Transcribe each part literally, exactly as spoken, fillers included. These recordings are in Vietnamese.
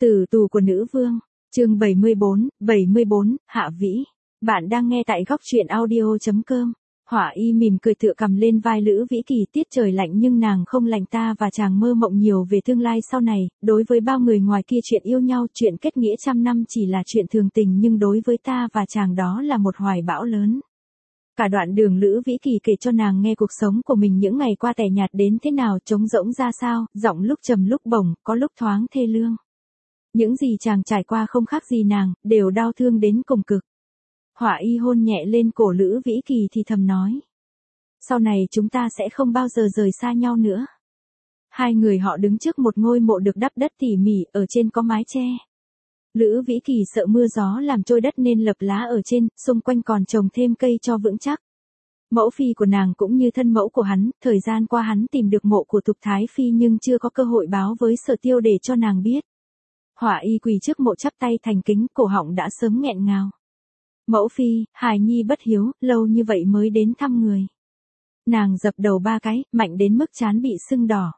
Tử tù của nữ vương, chương bảy mươi bốn, bảy mươi bốn, Hạ Vĩ. Bạn đang nghe tại góc truyện audio chấm com. Hỏa Y mỉm cười tựa cầm lên vai Lữ Vĩ Kỳ, tiết trời lạnh nhưng nàng không lạnh, ta và chàng mơ mộng nhiều về tương lai sau này, đối với bao người ngoài kia chuyện yêu nhau, chuyện kết nghĩa trăm năm chỉ là chuyện thường tình, nhưng đối với ta và chàng đó là một hoài bão lớn. Cả đoạn đường Lữ Vĩ Kỳ kể cho nàng nghe cuộc sống của mình những ngày qua tẻ nhạt đến thế nào, trống rỗng ra sao, giọng lúc trầm lúc bổng, có lúc thoáng thê lương. Những gì chàng trải qua không khác gì nàng, đều đau thương đến cùng cực. Hỏa Y hôn nhẹ lên cổ Lữ Vĩ Kỳ thì thầm nói. Sau này chúng ta sẽ không bao giờ rời xa nhau nữa. Hai người họ đứng trước một ngôi mộ được đắp đất tỉ mỉ, ở trên có mái che. Lữ Vĩ Kỳ sợ mưa gió làm trôi đất nên lập lá ở trên, xung quanh còn trồng thêm cây cho vững chắc. Mẫu phi của nàng cũng như thân mẫu của hắn, thời gian qua hắn tìm được mộ của Thục Thái Phi nhưng chưa có cơ hội báo với Sở Tiêu để cho nàng biết. Hỏa Y quỳ trước mộ chắp tay thành kính, cổ họng đã sớm nghẹn ngào. Mẫu phi, hài nhi bất hiếu, lâu như vậy mới đến thăm người. Nàng dập đầu ba cái, mạnh đến mức trán bị sưng đỏ.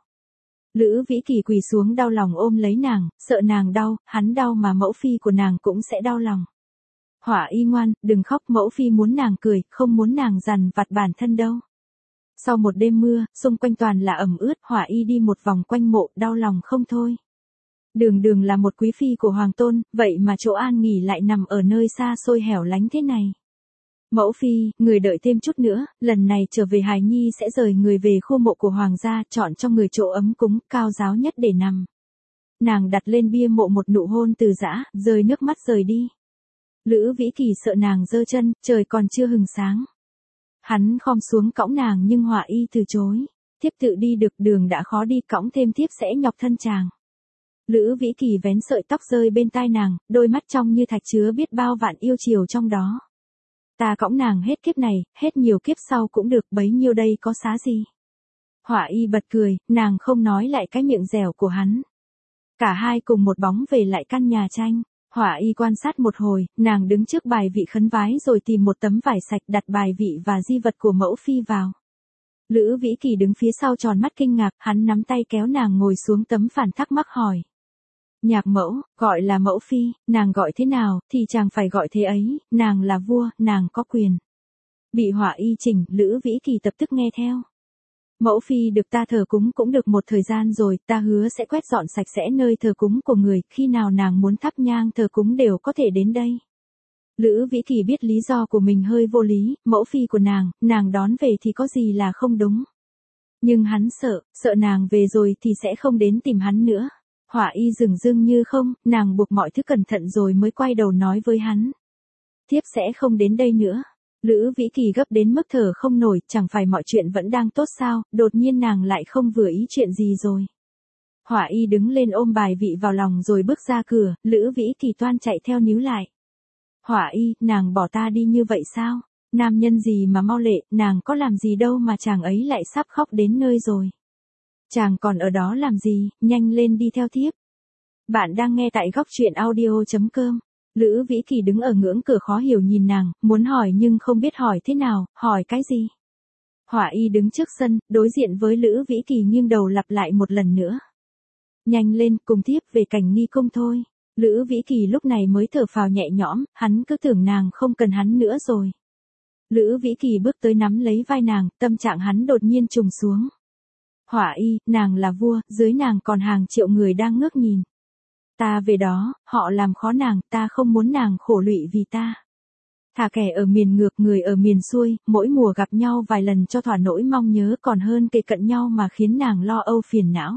Lữ Vĩ Kỳ quỳ xuống đau lòng ôm lấy nàng, sợ nàng đau, hắn đau mà mẫu phi của nàng cũng sẽ đau lòng. Hỏa Y ngoan, đừng khóc, mẫu phi muốn nàng cười, không muốn nàng dằn vặt bản thân đâu. Sau một đêm mưa, xung quanh toàn là ẩm ướt, Hỏa Y đi một vòng quanh mộ, đau lòng không thôi. Đường Đường là một quý phi của hoàng tôn, vậy mà chỗ an nghỉ lại nằm ở nơi xa xôi hẻo lánh thế này. Mẫu phi, người đợi thêm chút nữa, lần này trở về hài nhi sẽ rời người về khu mộ của hoàng gia, chọn cho người chỗ ấm cúng, cao giáo nhất để nằm. Nàng đặt lên bia mộ một nụ hôn từ giã, rơi nước mắt rời đi. Lữ Vĩ Kỳ sợ nàng giơ chân, trời còn chưa hừng sáng. Hắn khom xuống cõng nàng nhưng Hỏa Y từ chối. Thiếp tự đi được, đường đã khó đi, cõng thêm thiếp sẽ nhọc thân chàng. Lữ Vĩ Kỳ vén sợi tóc rơi bên tai nàng, đôi mắt trong như thạch chứa biết bao vạn yêu chiều trong đó. Ta cõng nàng hết kiếp này, hết nhiều kiếp sau cũng được, bấy nhiêu đây có xá gì. Hỏa Y bật cười, nàng không nói lại cái miệng dẻo của hắn. Cả hai cùng một bóng về lại căn nhà tranh. Hỏa Y quan sát một hồi, nàng đứng trước bài vị khấn vái rồi tìm một tấm vải sạch đặt bài vị và di vật của mẫu phi vào. Lữ Vĩ Kỳ đứng phía sau tròn mắt kinh ngạc, hắn nắm tay kéo nàng ngồi xuống tấm phản, thắc mắc hỏi. Nhạc mẫu, gọi là mẫu phi, nàng gọi thế nào, thì chàng phải gọi thế ấy, nàng là vua, nàng có quyền. Bị Hỏa Y chỉnh, Lữ Vĩ Kỳ tập tức nghe theo. Mẫu phi được ta thờ cúng cũng được một thời gian rồi, ta hứa sẽ quét dọn sạch sẽ nơi thờ cúng của người, khi nào nàng muốn thắp nhang thờ cúng đều có thể đến đây. Lữ Vĩ Kỳ biết lý do của mình hơi vô lý, mẫu phi của nàng, nàng đón về thì có gì là không đúng. Nhưng hắn sợ, sợ nàng về rồi thì sẽ không đến tìm hắn nữa. Hỏa Y dửng dưng như không, nàng buộc mọi thứ cẩn thận rồi mới quay đầu nói với hắn. Thiếp sẽ không đến đây nữa. Lữ Vĩ Kỳ gấp đến mức thở không nổi, chẳng phải mọi chuyện vẫn đang tốt sao, đột nhiên nàng lại không vừa ý chuyện gì rồi. Hỏa Y đứng lên ôm bài vị vào lòng rồi bước ra cửa, Lữ Vĩ Kỳ toan chạy theo níu lại. Hỏa Y, nàng bỏ ta đi như vậy sao? Nam nhân gì mà mau lệ, nàng có làm gì đâu mà chàng ấy lại sắp khóc đến nơi rồi. Chàng còn ở đó làm gì, nhanh lên đi theo thiếp. Bạn đang nghe tại góc truyện audio chấm com. Lữ Vĩ Kỳ đứng ở ngưỡng cửa khó hiểu nhìn nàng, muốn hỏi nhưng không biết hỏi thế nào, hỏi cái gì. Hỏa Y đứng trước sân, đối diện với Lữ Vĩ Kỳ nghiêng đầu lặp lại một lần nữa. Nhanh lên, cùng thiếp về cảnh nghi cung thôi. Lữ Vĩ Kỳ lúc này mới thở phào nhẹ nhõm, hắn cứ tưởng nàng không cần hắn nữa rồi. Lữ Vĩ Kỳ bước tới nắm lấy vai nàng, tâm trạng hắn đột nhiên trùng xuống. Hỏa Y, nàng là vua, dưới nàng còn hàng triệu người đang ngước nhìn. Ta về đó, họ làm khó nàng, ta không muốn nàng khổ lụy vì ta. Thà kẻ ở miền ngược người ở miền xuôi, mỗi mùa gặp nhau vài lần cho thỏa nỗi mong nhớ còn hơn kề cận nhau mà khiến nàng lo âu phiền não.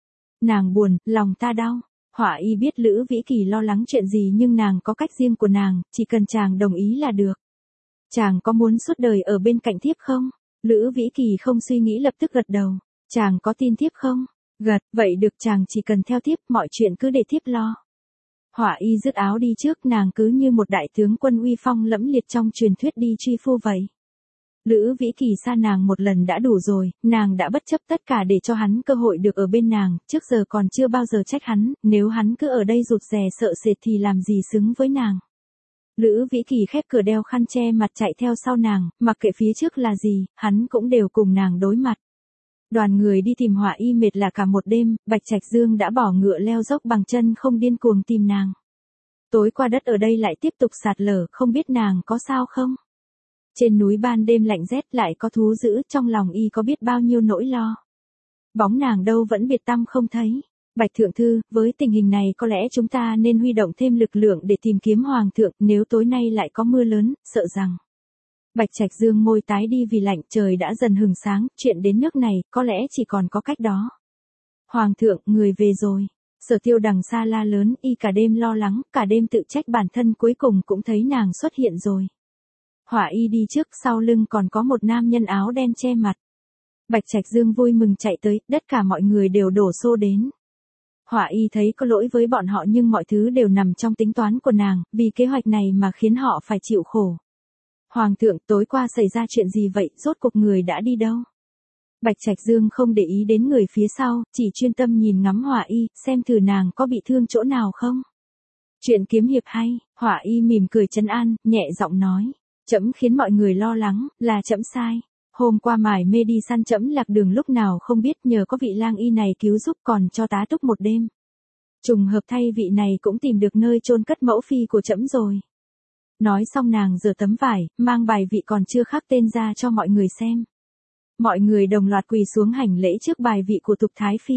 Nàng buồn, lòng ta đau. Hỏa Y biết Lữ Vĩ Kỳ lo lắng chuyện gì nhưng nàng có cách riêng của nàng, chỉ cần chàng đồng ý là được. Chàng có muốn suốt đời ở bên cạnh thiếp không? Lữ Vĩ Kỳ không suy nghĩ lập tức gật đầu. Chàng có tin thiếp không? Gật, vậy được, chàng chỉ cần theo thiếp, mọi chuyện cứ để thiếp lo. Hỏa Y dứt áo đi trước, nàng cứ như một đại tướng quân uy phong lẫm liệt trong truyền thuyết đi truy phu vậy. Lữ Vĩ Kỳ xa nàng một lần đã đủ rồi, nàng đã bất chấp tất cả để cho hắn cơ hội được ở bên nàng, trước giờ còn chưa bao giờ trách hắn, nếu hắn cứ ở đây rụt rè sợ sệt thì làm gì xứng với nàng. Lữ Vĩ Kỳ khép cửa đeo khăn che mặt chạy theo sau nàng, mặc kệ phía trước là gì, hắn cũng đều cùng nàng đối mặt. Đoàn người đi tìm Hỏa Y mệt là cả một đêm, Bạch Trạch Dương đã bỏ ngựa leo dốc bằng chân không điên cuồng tìm nàng. Tối qua đất ở đây lại tiếp tục sạt lở, không biết nàng có sao không? Trên núi ban đêm lạnh rét lại có thú dữ, trong lòng y có biết bao nhiêu nỗi lo. Bóng nàng đâu vẫn biệt tăm không thấy. Bạch Thượng Thư, với tình hình này có lẽ chúng ta nên huy động thêm lực lượng để tìm kiếm Hoàng thượng, nếu tối nay lại có mưa lớn, sợ rằng. Bạch Trạch Dương môi tái đi vì lạnh, trời đã dần hừng sáng, chuyện đến nước này, có lẽ chỉ còn có cách đó. Hoàng thượng, người về rồi. Sở Tiêu đằng xa la lớn, y cả đêm lo lắng, cả đêm tự trách bản thân, cuối cùng cũng thấy nàng xuất hiện rồi. Hỏa Y đi trước, sau lưng còn có một nam nhân áo đen che mặt. Bạch Trạch Dương vui mừng chạy tới, tất cả mọi người đều đổ xô đến. Hỏa Y thấy có lỗi với bọn họ nhưng mọi thứ đều nằm trong tính toán của nàng, vì kế hoạch này mà khiến họ phải chịu khổ. Hoàng thượng, tối qua xảy ra chuyện gì vậy, rốt cuộc người đã đi đâu? Bạch Trạch Dương không để ý đến người phía sau, chỉ chuyên tâm nhìn ngắm Hỏa Y, xem thử nàng có bị thương chỗ nào không. Chuyện kiếm hiệp hay, Hỏa Y mỉm cười trấn an, nhẹ giọng nói. Trẫm khiến mọi người lo lắng, là trẫm sai. Hôm qua mải mê đi săn trẫm lạc đường lúc nào không biết, nhờ có vị lang y này cứu giúp còn cho tá túc một đêm. Trùng hợp thay vị này cũng tìm được nơi chôn cất mẫu phi của trẫm rồi. Nói xong nàng giở tấm vải, mang bài vị còn chưa khắc tên ra cho mọi người xem. Mọi người đồng loạt quỳ xuống hành lễ trước bài vị của Tục Thái Phi.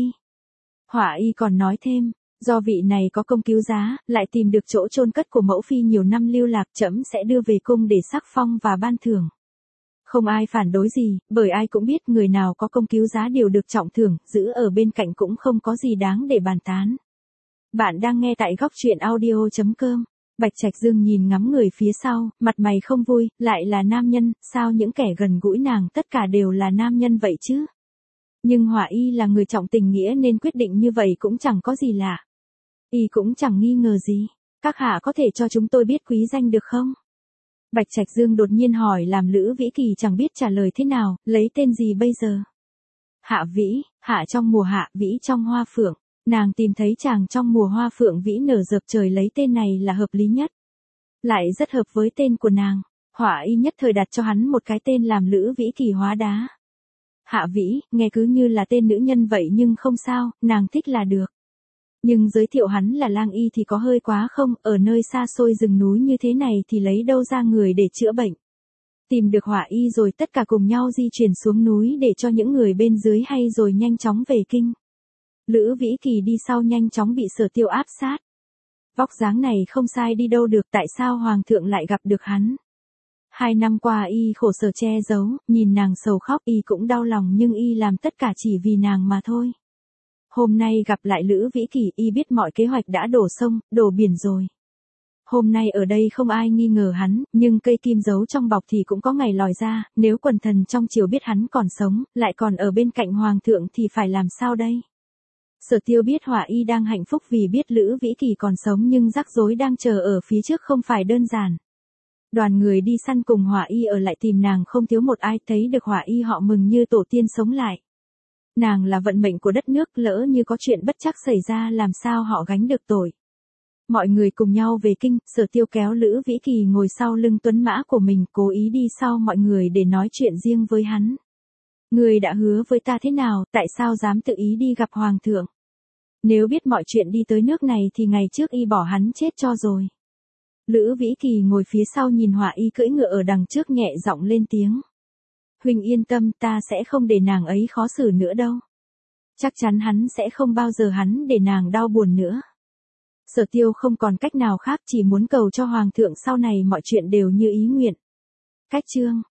Hỏa Y còn nói thêm, do vị này có công cứu giá, lại tìm được chỗ chôn cất của mẫu phi nhiều năm lưu lạc, trẫm sẽ đưa về cung để sắc phong và ban thưởng. Không ai phản đối gì, bởi ai cũng biết người nào có công cứu giá đều được trọng thưởng, giữ ở bên cạnh cũng không có gì đáng để bàn tán. Bạn đang nghe tại góc truyện audio chấm com. Bạch Trạch Dương nhìn ngắm người phía sau, mặt mày không vui, lại là nam nhân, sao những kẻ gần gũi nàng tất cả đều là nam nhân vậy chứ? Nhưng Hỏa Y là người trọng tình nghĩa nên quyết định như vậy cũng chẳng có gì lạ. Y cũng chẳng nghi ngờ gì. Các hạ có thể cho chúng tôi biết quý danh được không? Bạch Trạch Dương đột nhiên hỏi làm Lữ Vĩ Kỳ chẳng biết trả lời thế nào, lấy tên gì bây giờ? Hạ Vĩ, hạ trong mùa hạ, vĩ trong hoa phượng. Nàng tìm thấy chàng trong mùa hoa phượng vĩ nở dập trời, lấy tên này là hợp lý nhất. Lại rất hợp với tên của nàng. Hỏa Y nhất thời đặt cho hắn một cái tên làm Lữ Vĩ Kỳ hóa đá. Hạ Vĩ, nghe cứ như là tên nữ nhân vậy nhưng không sao, nàng thích là được. Nhưng giới thiệu hắn là lang y thì có hơi quá không, ở nơi xa xôi rừng núi như thế này thì lấy đâu ra người để chữa bệnh. Tìm được Hỏa Y rồi tất cả cùng nhau di chuyển xuống núi để cho những người bên dưới hay rồi nhanh chóng về kinh. Lữ Vĩ Kỳ đi sau nhanh chóng bị Sở Tiêu áp sát. Vóc dáng này không sai đi đâu được, tại sao Hoàng thượng lại gặp được hắn? Hai năm qua y khổ sở che giấu, nhìn nàng sầu khóc y cũng đau lòng nhưng y làm tất cả chỉ vì nàng mà thôi. Hôm nay gặp lại Lữ Vĩ Kỳ y biết mọi kế hoạch đã đổ sông, đổ biển rồi. Hôm nay ở đây không ai nghi ngờ hắn, nhưng cây kim giấu trong bọc thì cũng có ngày lòi ra, nếu quần thần trong triều biết hắn còn sống, lại còn ở bên cạnh Hoàng thượng thì phải làm sao đây? Sở Tiêu biết Hỏa Y đang hạnh phúc vì biết Lữ Vĩ Kỳ còn sống nhưng rắc rối đang chờ ở phía trước không phải đơn giản. Đoàn người đi săn cùng Hỏa Y ở lại tìm nàng không thiếu một ai, thấy được Hỏa Y họ mừng như tổ tiên sống lại. Nàng là vận mệnh của đất nước, lỡ như có chuyện bất trắc xảy ra làm sao họ gánh được tội. Mọi người cùng nhau về kinh, Sở Tiêu kéo Lữ Vĩ Kỳ ngồi sau lưng tuấn mã của mình, cố ý đi sau mọi người để nói chuyện riêng với hắn. Người đã hứa với ta thế nào, tại sao dám tự ý đi gặp Hoàng thượng? Nếu biết mọi chuyện đi tới nước này thì ngày trước y bỏ hắn chết cho rồi. Lữ Vĩ Kỳ ngồi phía sau nhìn Hỏa Y cưỡi ngựa ở đằng trước nhẹ giọng lên tiếng. Huynh yên tâm, ta sẽ không để nàng ấy khó xử nữa đâu. Chắc chắn hắn sẽ không bao giờ hắn để nàng đau buồn nữa. Sở Tiêu không còn cách nào khác, chỉ muốn cầu cho Hoàng thượng sau này mọi chuyện đều như ý nguyện. Cách chương